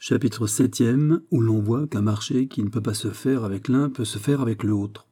Chapitre 7e, où l'on voit qu'un marché qui ne peut pas se faire avec l'un peut se faire avec l'autre.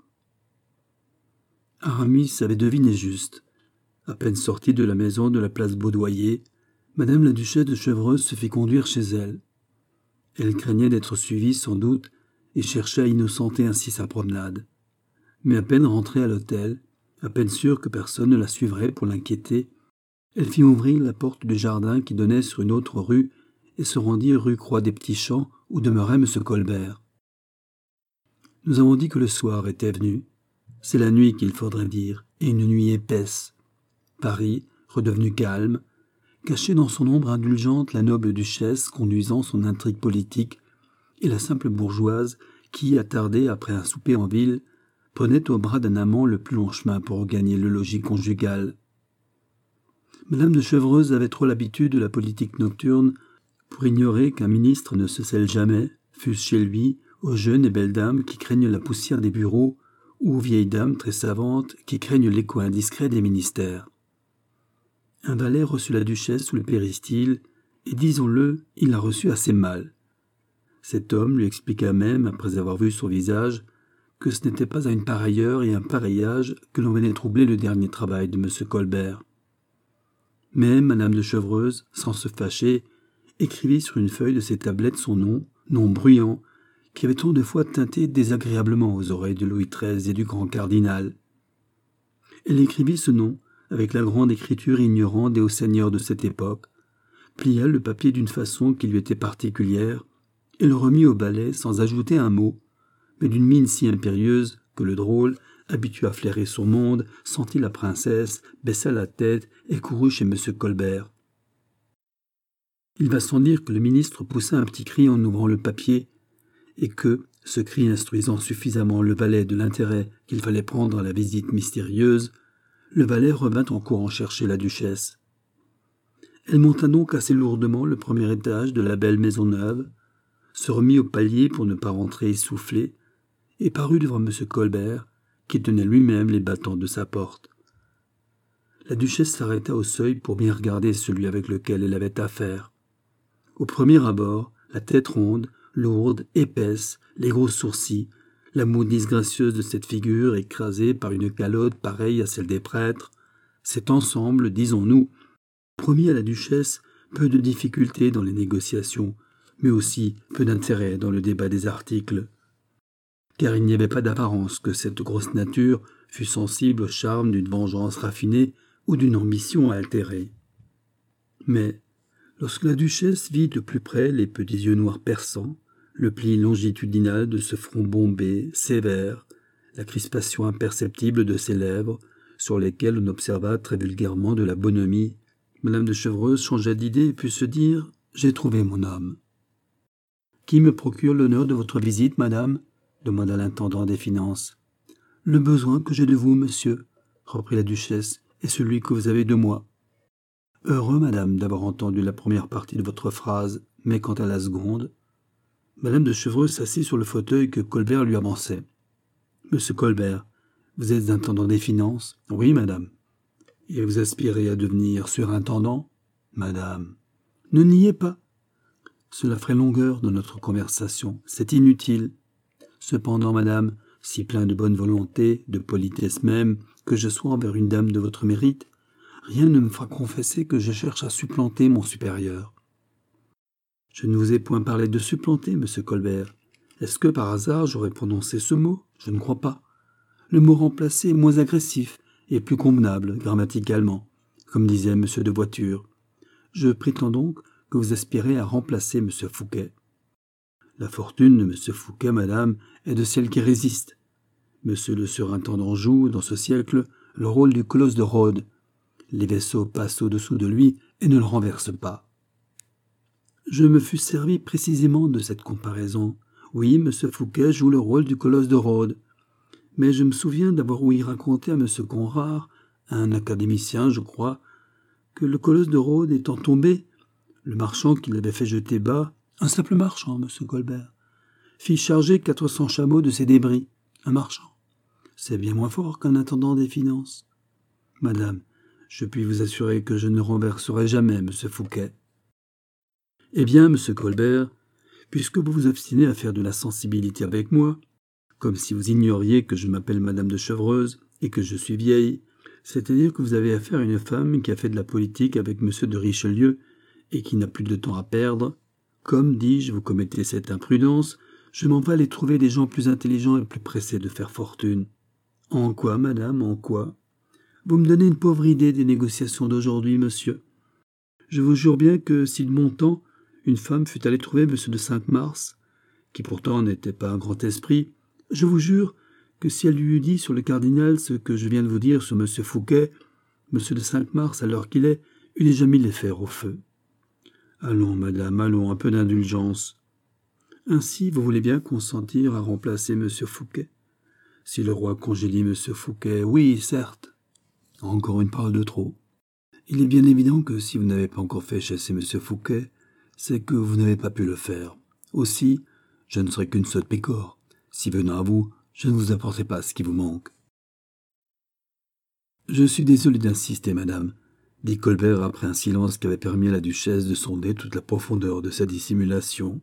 Aramis avait deviné juste. À peine sortie de la maison de la place Baudoyer, madame la duchesse de Chevreuse se fit conduire chez elle. Elle craignait d'être suivie sans doute et cherchait à innocenter ainsi sa promenade. Mais à peine rentrée à l'hôtel, à peine sûre que personne ne la suivrait pour l'inquiéter, elle fit ouvrir la porte du jardin qui donnait sur une autre rue et se rendit rue Croix des Petits Champs où demeurait M. Colbert. Nous avons dit que le soir était venu. C'est la nuit qu'il faudrait dire, et une nuit épaisse. Paris, redevenu calme, cachait dans son ombre indulgente la noble duchesse conduisant son intrigue politique et la simple bourgeoise qui, attardée après un souper en ville, prenait au bras d'un amant le plus long chemin pour regagner le logis conjugal. Madame de Chevreuse avait trop l'habitude de la politique nocturne pour ignorer qu'un ministre ne se scelle jamais, fût-ce chez lui, aux jeunes et belles dames qui craignent la poussière des bureaux ou aux vieilles dames très savantes qui craignent l'écho indiscret des ministères. Un valet reçut la duchesse sous le péristyle, et disons-le, il la reçut assez mal. Cet homme lui expliqua même, après avoir vu son visage, que ce n'était pas à une pareille heure et un pareil âge que l'on venait troubler le dernier travail de M. Colbert. Mais madame de Chevreuse, sans se fâcher, écrivit sur une feuille de ses tablettes son nom bruyant, qui avait tant de fois tinté désagréablement aux oreilles de Louis XIII et du grand cardinal. Elle écrivit ce nom avec la grande écriture ignorante des hauts seigneurs de cette époque, plia le papier d'une façon qui lui était particulière, et le remit au balai sans ajouter un mot, mais d'une mine si impérieuse que le drôle, habitué à flairer son monde, sentit la princesse, baissa la tête et courut chez M. Colbert. Il va sans dire que le ministre poussa un petit cri en ouvrant le papier, et que, ce cri instruisant suffisamment le valet de l'intérêt qu'il fallait prendre à la visite mystérieuse, le valet revint en courant chercher la duchesse. Elle monta donc assez lourdement le premier étage de la belle maison neuve, se remit au palier pour ne pas rentrer essoufflée, et parut devant M. Colbert, qui tenait lui-même les battants de sa porte. La duchesse s'arrêta au seuil pour bien regarder celui avec lequel elle avait affaire. Au premier abord, la tête ronde, lourde, épaisse, les gros sourcils, la moue disgracieuse de cette figure écrasée par une calotte pareille à celle des prêtres, cet ensemble, disons-nous, promit à la duchesse peu de difficultés dans les négociations, mais aussi peu d'intérêt dans le débat des articles. Car il n'y avait pas d'apparence que cette grosse nature fût sensible au charme d'une vengeance raffinée ou d'une ambition altérée. Mais, lorsque la duchesse vit de plus près les petits yeux noirs perçants, le pli longitudinal de ce front bombé, sévère, la crispation imperceptible de ses lèvres, sur lesquelles on observa très vulgairement de la bonhomie, madame de Chevreuse changea d'idée et put se dire « J'ai trouvé mon homme ». « Qui me procure l'honneur de votre visite, madame ?» demanda l'intendant des finances. « Le besoin que j'ai de vous, monsieur, » reprit la duchesse, « est celui que vous avez de moi. »« Heureux, madame, d'avoir entendu la première partie de votre phrase, mais quant à la seconde... » Madame de Chevreuse s'assit sur le fauteuil que Colbert lui avançait. « Monsieur Colbert, vous êtes intendant des finances ?»« Oui, madame. »« Et vous aspirez à devenir surintendant ?»« Madame. »« Ne niez pas. Cela ferait longueur dans notre conversation. C'est inutile. Cependant, madame, si plein de bonne volonté, de politesse même, que je sois envers une dame de votre mérite, rien ne me fera confesser que je cherche à supplanter mon supérieur. » « Je ne vous ai point parlé de supplanter, monsieur Colbert. Est-ce que, par hasard, j'aurais prononcé ce mot? Je ne crois pas. Le mot remplacé est moins agressif et plus convenable, grammaticalement, comme disait M. de Voiture. Je prétends donc que vous aspirez à remplacer M. Fouquet. La fortune de M. Fouquet, madame, est de celle qui résiste. M. le surintendant joue, dans ce siècle, le rôle du colosse de Rhodes. Les vaisseaux passent au-dessous de lui et ne le renversent pas. Je me fus servi précisément de cette comparaison. Oui, M. Fouquet joue le rôle du colosse de Rhodes. Mais je me souviens d'avoir ouï raconter à M. Conrart, un académicien, je crois, que le colosse de Rhodes étant tombé, le marchand qui l'avait fait jeter bas, un simple marchand, M. Colbert, fit charger 400 chameaux de ses débris. Un marchand. C'est bien moins fort qu'un intendant des finances. Madame, je puis vous assurer que je ne renverserai jamais M. Fouquet. Eh bien, M. Colbert, puisque vous vous obstinez à faire de la sensibilité avec moi, comme si vous ignoriez que je m'appelle Madame de Chevreuse et que je suis vieille, c'est-à-dire que vous avez affaire à une femme qui a fait de la politique avec Monsieur de Richelieu et qui n'a plus de temps à perdre, comme, dis-je, vous commettez cette imprudence, je m'en vais aller trouver des gens plus intelligents et plus pressés de faire fortune. En quoi, madame, en quoi? Vous me donnez une pauvre idée des négociations d'aujourd'hui, monsieur. Je vous jure bien que si de mon temps, une femme fût allée trouver monsieur de Cinq-Mars, qui pourtant n'était pas un grand esprit, je vous jure que si elle lui eût dit sur le cardinal ce que je viens de vous dire sur monsieur Fouquet, monsieur de Cinq-Mars, à l'heure qu'il est, eût déjà mis les fers au feu. Allons, madame, allons, un peu d'indulgence. Ainsi, vous voulez bien consentir à remplacer monsieur Fouquet? Si le roi congédie monsieur Fouquet, oui, certes. Encore une parole de trop. Il est bien évident que si vous n'avez pas encore fait chasser monsieur Fouquet, c'est que vous n'avez pas pu le faire. Aussi, je ne serai qu'une sotte pécore. Si venant à vous, je ne vous apporterai pas ce qui vous manque. Je suis désolé d'insister, madame, dit Colbert après un silence qui avait permis à la duchesse de sonder toute la profondeur de sa dissimulation.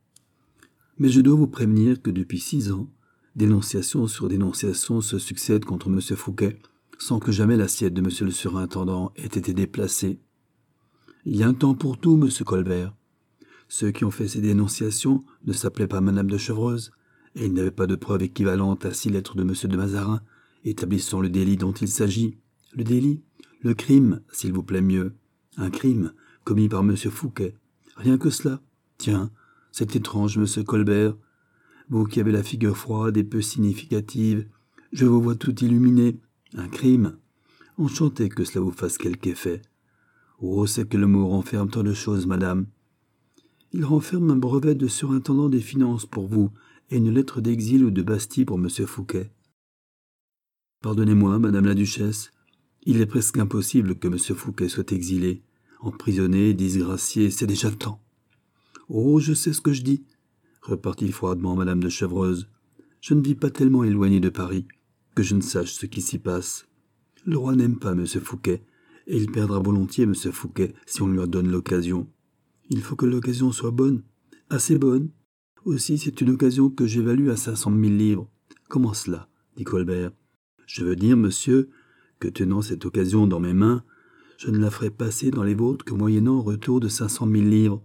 Mais je dois vous prévenir que depuis 6 ans, dénonciation sur dénonciation se succèdent contre M. Fouquet, sans que jamais l'assiette de M. le surintendant ait été déplacée. Il y a un temps pour tout, M. Colbert. Ceux qui ont fait ces dénonciations ne s'appelaient pas Madame de Chevreuse, et ils n'avaient pas de preuve équivalente à 6 lettres de M. de Mazarin, établissant le délit dont il s'agit. Le délit? Le crime, s'il vous plaît mieux. Un crime commis par M. Fouquet. Rien que cela. Tiens, c'est étrange, monsieur Colbert. Vous qui avez la figure froide et peu significative, je vous vois tout illuminé. Un crime. Enchanté que cela vous fasse quelque effet. Oh, c'est que le mot renferme tant de choses, madame. Il renferme un brevet de surintendant des finances pour vous et une lettre d'exil ou de Bastille pour monsieur Fouquet. Pardonnez-moi, madame la duchesse, il est presque impossible que monsieur Fouquet soit exilé, emprisonné, disgracié, c'est déjà le temps. Oh, je sais ce que je dis, repartit froidement madame de Chevreuse. Je ne vis pas tellement éloigné de Paris que je ne sache ce qui s'y passe. Le roi n'aime pas monsieur Fouquet, et il perdra volontiers monsieur Fouquet si on lui en donne l'occasion. Il faut que l'occasion soit bonne, assez bonne. Aussi, c'est une occasion que j'évalue à 500 000 livres. Comment cela? Dit Colbert. Je veux dire, monsieur, que tenant cette occasion dans mes mains, je ne la ferai passer dans les vôtres que moyennant un retour de 500 000 livres.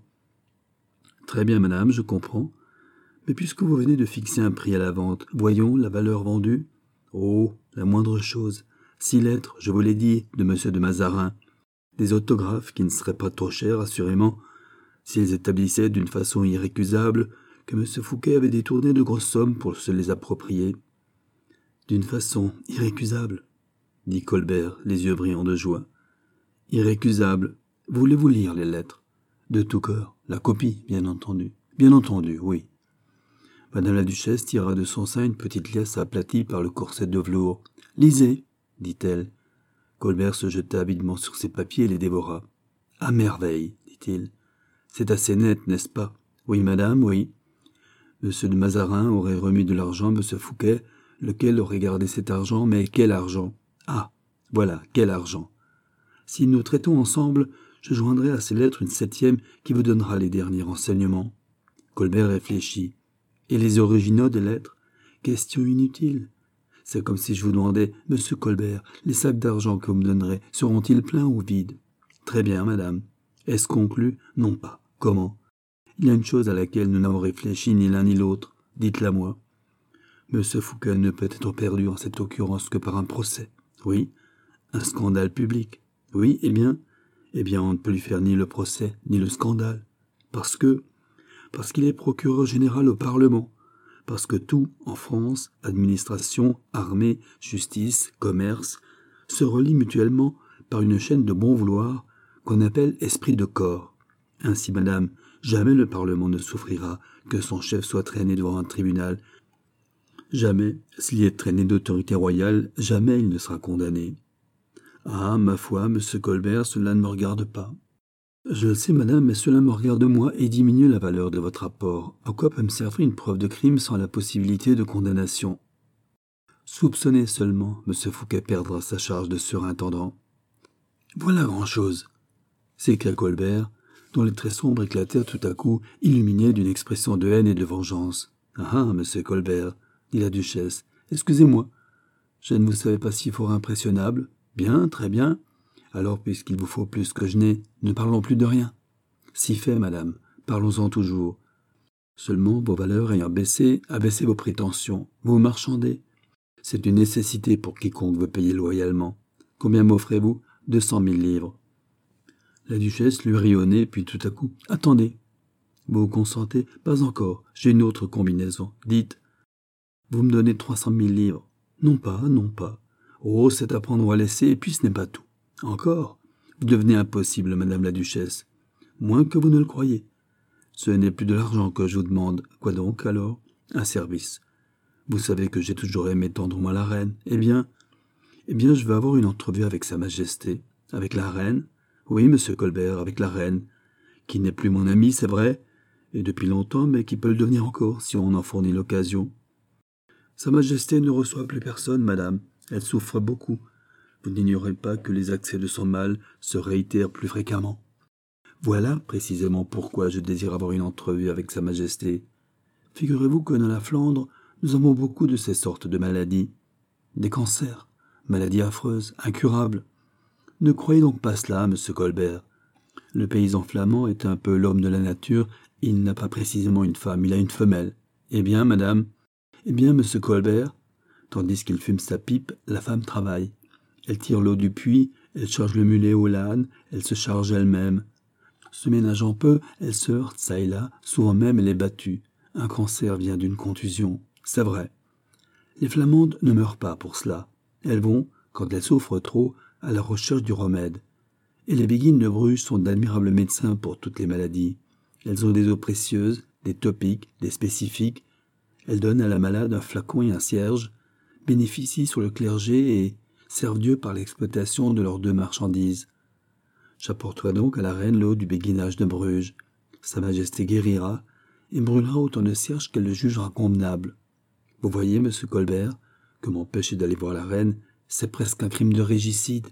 Très bien, madame, je comprends. Mais puisque vous venez de fixer un prix à la vente, voyons la valeur vendue. Oh, la moindre chose. 6 lettres, je vous l'ai dit, de monsieur de Mazarin. Des autographes qui ne seraient pas trop chers, assurément, s'ils établissaient d'une façon irrécusable que M. Fouquet avait détourné de grosses sommes pour se les approprier. D'une façon irrécusable, dit Colbert, les yeux brillants de joie. Irrécusable. Voulez-vous lire les lettres? De tout cœur. La copie, bien entendu. Bien entendu, oui. Madame la duchesse tira de son sein une petite liasse aplatie par le corset de velours. Lisez, dit-elle. Colbert se jeta avidement sur ses papiers et les dévora. À merveille, dit-il. C'est assez net, n'est-ce pas? Oui, madame, oui. Monsieur de Mazarin aurait remis de l'argent à monsieur Fouquet, lequel aurait gardé cet argent, mais quel argent? Ah, voilà, quel argent? Si nous traitons ensemble, je joindrai à ces lettres une 7e qui vous donnera les derniers renseignements. Colbert réfléchit. Et les originaux des lettres? Question inutile. C'est comme si je vous demandais, monsieur Colbert, les sacs d'argent que vous me donnerez seront-ils pleins ou vides? Très bien, madame. Est-ce conclu? Non pas. Comment? Il y a une chose à laquelle nous n'avons réfléchi ni l'un ni l'autre. Dites-la moi. Monsieur Fouquet ne peut être perdu en cette occurrence que par un procès. Oui. Un scandale public. Oui, eh bien, on ne peut lui faire ni le procès, ni le scandale. Parce qu'il est procureur général au Parlement. Parce que tout, en France, administration, armée, justice, commerce, se relie mutuellement par une chaîne de bon vouloir qu'on appelle esprit de corps. Ainsi, madame, jamais le Parlement ne souffrira que son chef soit traîné devant un tribunal. Jamais, s'il est traîné d'autorité royale, jamais il ne sera condamné. Ah, ma foi, monsieur Colbert, cela ne me regarde pas. Je le sais, madame, mais cela me regarde moi et diminue la valeur de votre rapport. À quoi peut me servir une preuve de crime sans la possibilité de condamnation? Soupçonnez seulement, monsieur Fouquet perdra sa charge de surintendant. Voilà grand-chose, s'écria Colbert, dont les traits sombres éclatèrent tout à coup, illuminés d'une expression de haine et de vengeance. « Ah, monsieur Colbert, dit la duchesse, excusez-moi. Je ne vous savais pas si fort impressionnable. Bien, très bien. Alors, puisqu'il vous faut plus que je n'ai, ne parlons plus de rien. Si fait, madame, parlons-en toujours. Seulement, vos valeurs ayant baissé, abaissez vos prétentions. Vous marchandez. C'est une nécessité pour quiconque veut payer loyalement. Combien m'offrez-vous ? 200 000 livres. La duchesse lui rit au nez, puis tout à coup, « Attendez. Vous consentez ? Pas encore. J'ai une autre combinaison. Dites. Vous me donnez 300 000 livres. Non pas, non pas. Oh, c'est à prendre ou à laisser, et puis ce n'est pas tout. Encore. Vous devenez impossible, madame la duchesse. Moins que vous ne le croyez. Ce n'est plus de l'argent que je vous demande. Quoi donc, alors ? Un service. Vous savez que j'ai toujours aimé tendrement la reine. Eh bien, je veux avoir une entrevue avec Sa Majesté. Avec la reine ? Oui, monsieur Colbert, avec la reine, qui n'est plus mon amie, c'est vrai, et depuis longtemps, mais qui peut le devenir encore, si on en fournit l'occasion. Sa Majesté ne reçoit plus personne, madame. Elle souffre beaucoup. Vous n'ignorez pas que les accès de son mal se réitèrent plus fréquemment. Voilà précisément pourquoi je désire avoir une entrevue avec Sa Majesté. Figurez-vous que dans la Flandre, nous avons beaucoup de ces sortes de maladies. Des cancers, maladies affreuses, incurables. Ne croyez donc pas cela, monsieur Colbert. Le paysan flamand est un peu l'homme de la nature, il n'a pas précisément une femme, il a une femelle. Eh bien, madame, monsieur Colbert, tandis qu'il fume sa pipe, la femme travaille. Elle tire l'eau du puits, elle charge le mulet au l'âne, elle se charge elle-même. Se ménageant peu, elle se heurte çà et là, souvent même elle est battue. Un cancer vient d'une contusion, c'est vrai. Les Flamandes ne meurent pas pour cela. Elles vont, quand elles souffrent trop, à la recherche du remède. Et les béguines de Bruges sont d'admirables médecins pour toutes les maladies. Elles ont des eaux précieuses, des topiques, des spécifiques. Elles donnent à la malade un flacon et un cierge, bénéficient sur le clergé et servent Dieu par l'exploitation de leurs deux marchandises. J'apporterai donc à la reine l'eau du béguinage de Bruges. Sa Majesté guérira et brûlera autant de cierges qu'elle le jugera convenable. Vous voyez, monsieur Colbert, que m'empêcher d'aller voir la reine, c'est presque un crime de régicide.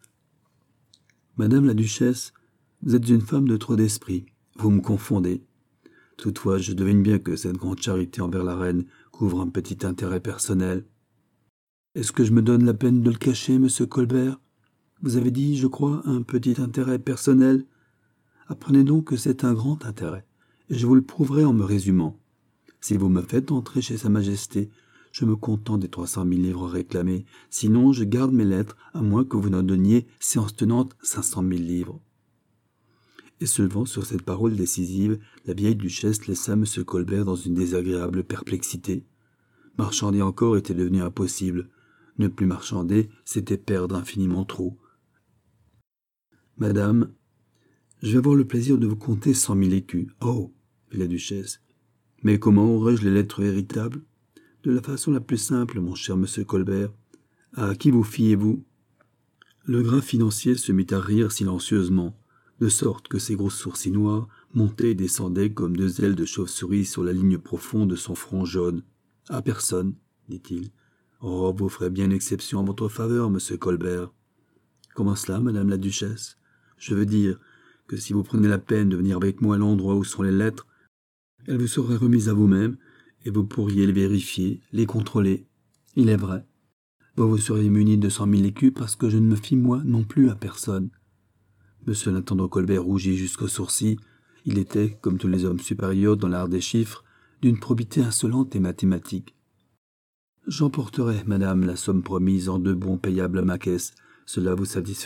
Madame la duchesse, vous êtes une femme de trop d'esprit. Vous me confondez. Toutefois, je devine bien que cette grande charité envers la reine couvre un petit intérêt personnel. Est-ce que je me donne la peine de le cacher, monsieur Colbert ? Vous avez dit, je crois, un petit intérêt personnel. Apprenez donc que c'est un grand intérêt, et je vous le prouverai en me résumant. Si vous me faites entrer chez Sa Majesté, je me contente des 300 000 livres réclamés. Sinon, je garde mes lettres, à moins que vous n'en donniez, séance tenante, 500 000 livres. Et se levant sur cette parole décisive, la vieille duchesse laissa M. Colbert dans une désagréable perplexité. Marchander encore était devenu impossible. Ne plus marchander, c'était perdre infiniment trop. « Madame, je vais avoir le plaisir de vous compter 100 000 écus. »« Oh !» fit la duchesse. « Mais comment aurais-je les lettres véritables ?»« De la façon la plus simple, mon cher monsieur Colbert. À qui vous fiez-vous » Le gras financier se mit à rire silencieusement, de sorte que ses gros sourcils noirs montaient et descendaient comme deux ailes de chauve-souris sur la ligne profonde de son front jaune. « À personne, dit-il. « Oh, vous ferez bien exception en votre faveur, monsieur Colbert. »« Comment cela, madame la duchesse ? Je veux dire que si vous prenez la peine de venir avec moi à l'endroit où sont les lettres, elles vous seraient remises à vous-même, et vous pourriez les vérifier, les contrôler. Il est vrai. Vous seriez muni de 100 000 écus parce que je ne me fie, moi, non plus à personne. » Monsieur l'intendant Colbert rougit jusqu'aux sourcils. Il était, comme tous les hommes supérieurs dans l'art des chiffres, d'une probité insolente et mathématique. « J'emporterai, madame, la somme promise en 2 bons payables à ma caisse. Cela vous satisfera-t-il » ?»«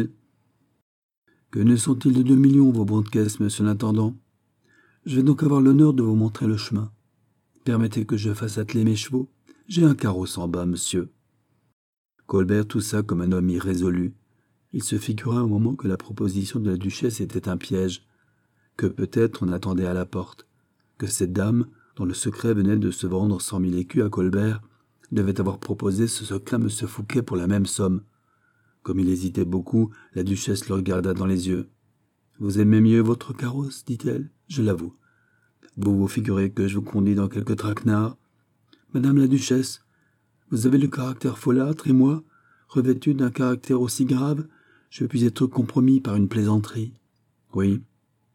Que ne sont-ils de 2 millions, vos bons de caisse, monsieur l'intendant ? Je vais donc avoir l'honneur de vous montrer le chemin. Permettez que je fasse atteler mes chevaux. J'ai un carrosse en bas, monsieur. » Colbert toussa comme un homme irrésolu. Il se figura un moment que la proposition de la duchesse était un piège, que peut-être on attendait à la porte, que cette dame, dont le secret venait de se vendre 100 000 écus à Colbert, devait avoir proposé ce secret à M. Fouquet pour la même somme. Comme il hésitait beaucoup, la duchesse le regarda dans les yeux. « Vous aimez mieux votre carrosse, dit-elle, je l'avoue. Vous vous figurez que je vous conduis dans quelque traquenard. Madame la duchesse, vous avez le caractère folâtre, et moi, revêtu d'un caractère aussi grave, je puis être compromis par une plaisanterie. Oui,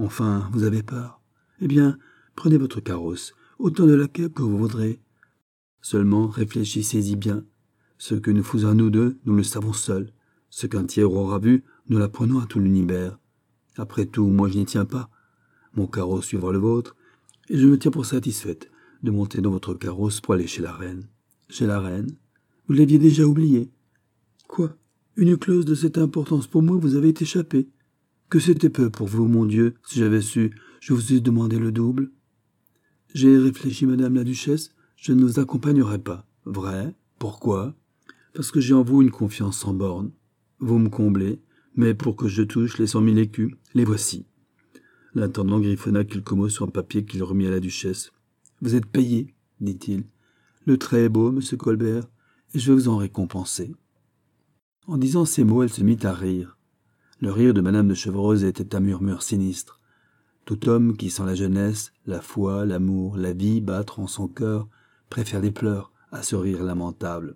Enfin, vous avez peur. Eh bien, prenez votre carrosse, autant de laquelle que vous voudrez. Seulement, réfléchissez-y bien. Ce que nous faisons nous deux, nous le savons seuls. Ce qu'un tiers aura vu, nous l'apprenons à tout l'univers. Après tout, moi je n'y tiens pas. Mon carrosse suivra le vôtre, et je me tiens pour satisfaite de monter dans votre carrosse pour aller chez la reine. Chez la reine? Vous l'aviez déjà oublié. Quoi? Une clause de cette importance pour moi vous avait échappé. Que c'était peu pour vous, mon Dieu, si j'avais su, je vous eusse demandé le double. J'ai réfléchi, madame la duchesse, je ne vous accompagnerai pas. Vrai? Pourquoi? Parce que j'ai en vous une confiance sans borne. Vous me comblez, mais pour que je touche les 100 000 écus, les voici. L'intendant griffonna quelques mots sur un papier qu'il remit à la duchesse. Vous êtes payé, dit-il. Le trait est beau, monsieur Colbert, et je vais vous en récompenser. En disant ces mots, elle se mit à rire. Le rire de madame de Chevreuse était un murmure sinistre. Tout homme qui sent la jeunesse, la foi, l'amour, la vie battre en son cœur, préfère les pleurs à ce rire lamentable.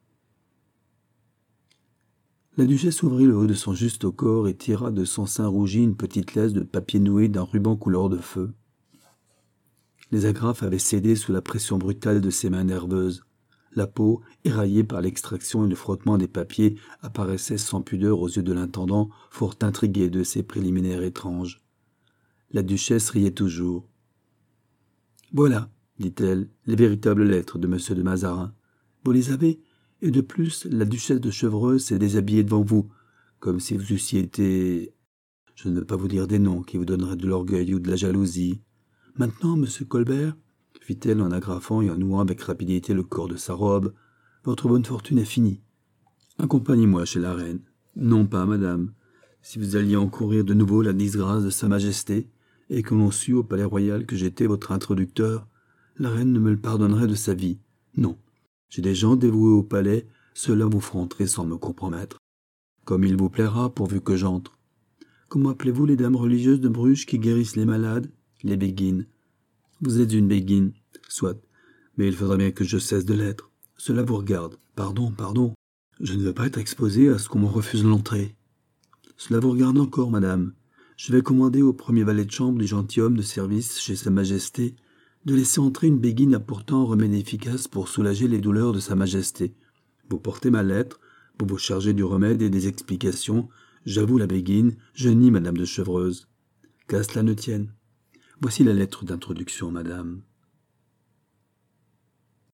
La duchesse ouvrit le haut de son juste corps et tira de son sein rougi une petite laisse de papier noué d'un ruban couleur de feu. Les agrafes avaient cédé sous la pression brutale de ses mains nerveuses. La peau, éraillée par l'extraction et le frottement des papiers, apparaissait sans pudeur aux yeux de l'intendant, fort intrigué de ces préliminaires étranges. La duchesse riait toujours. « Voilà, dit-elle, les véritables lettres de M. de Mazarin. Vous les avez ? Et de plus, la duchesse de Chevreuse s'est déshabillée devant vous, comme si vous eussiez été... Je ne veux pas vous dire des noms qui vous donneraient de l'orgueil ou de la jalousie. Maintenant, monsieur Colbert, fit-elle en agrafant et en nouant avec rapidité le corps de sa robe, votre bonne fortune est finie. Accompagnez-moi chez la reine. Non pas, madame. Si vous alliez encourir de nouveau la disgrâce de sa majesté, et que l'on sût au palais royal que j'étais votre introducteur, la reine ne me le pardonnerait de sa vie. Non. J'ai des gens dévoués au palais, ceux-là vous feront entrer sans me compromettre. Comme il vous plaira, pourvu que j'entre. Comment appelez-vous les dames religieuses de Bruges qui guérissent les malades? Les béguines. Vous êtes une béguine, soit, mais il faudra bien que je cesse de l'être. Cela vous regarde. Pardon, pardon. Je ne veux pas être exposé à ce qu'on me refuse l'entrée. Cela vous regarde encore, madame. Je vais commander au premier valet de chambre du gentilhomme de service chez Sa Majesté de laisser entrer une béguine apportant un remède efficace pour soulager les douleurs de Sa Majesté. Vous portez ma lettre, vous vous chargez du remède et des explications. J'avoue la béguine, je nie madame de Chevreuse. Qu'à cela ne tienne. Voici la lettre d'introduction, madame.